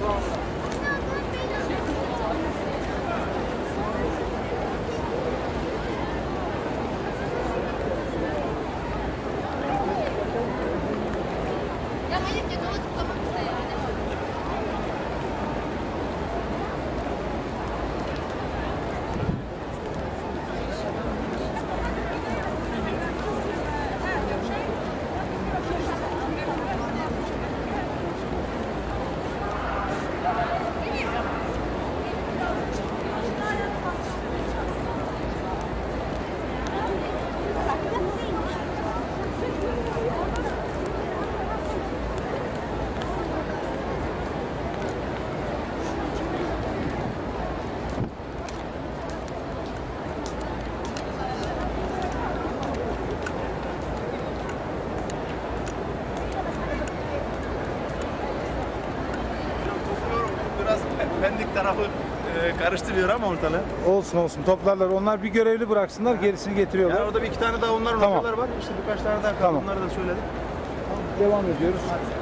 Pendik tarafı karıştırıyor ama ortalığı. Olsun olsun, toplarlar. Onlar bir görevli bıraksınlar, gerisini getiriyorlar. Yani orada bir iki tane daha onların Tamam. noktalar var. İşte birkaç tane daha kaldı. Tamam. Onları da söyledim. Devam ediyoruz.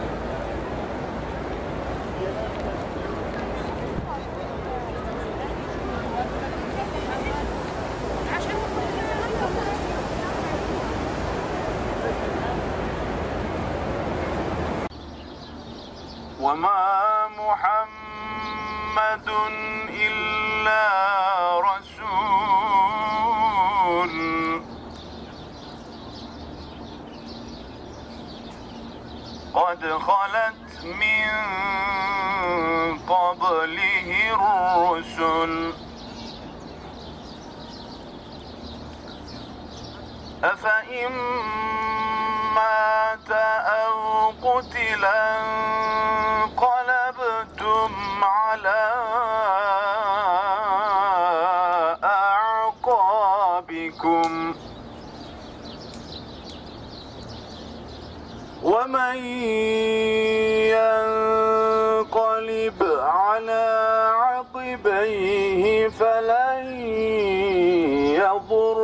وما محمد إلا رسول قد خلت من قبله الرسل أفإن مات أو قتلا انقلبتم على أعقابكم ومن ينقلب على عقبيه فلن يضر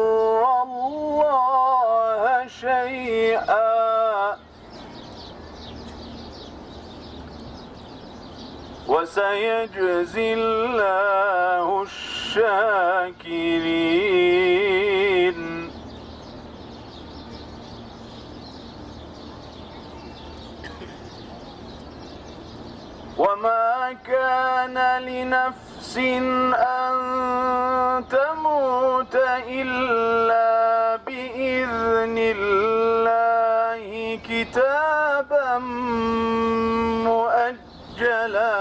الله شيئا وسيجزي الله الشاكرين وما كان لنفس أن تموت إلا بإذن الله كتابا مؤجلا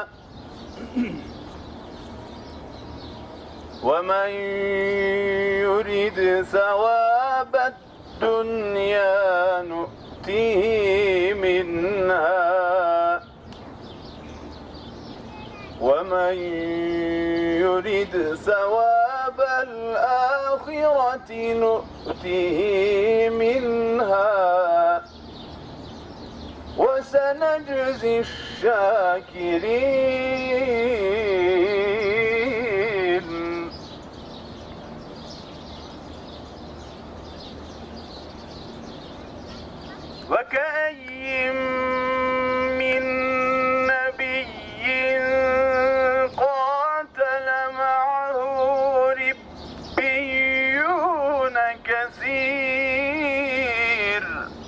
ومن يرد ثواب الدنيا نؤته منها ومن يرد ثواب الآخرة نؤته منها وسنجزي الشاكرين وكأي من نبي قاتل معه ربيون كثير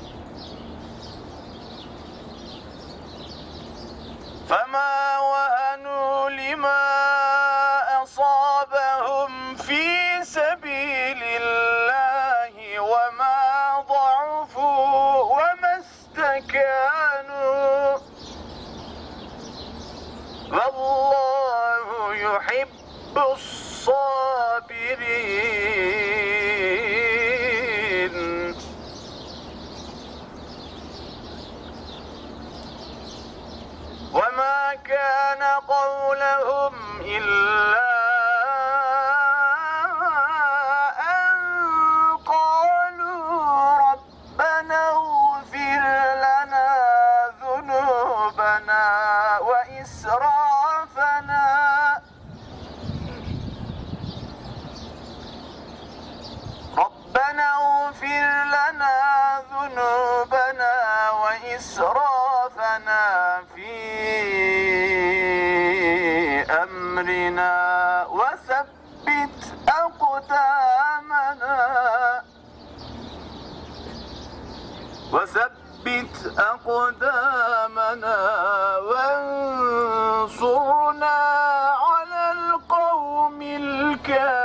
فما وهنوا لما أصابهم في سبيل الله وما ضعفوا وما استكانوا والله يحب الصابرين وما كان قولهم إلا أن قالوا ربنا اغفر لنا ذنوبنا وإسرافنا ربنا اغفر لنا ذنوبنا وإسرافنا في أمرنا وثبت أقدامنا وانصرنا على القوم الكافرين.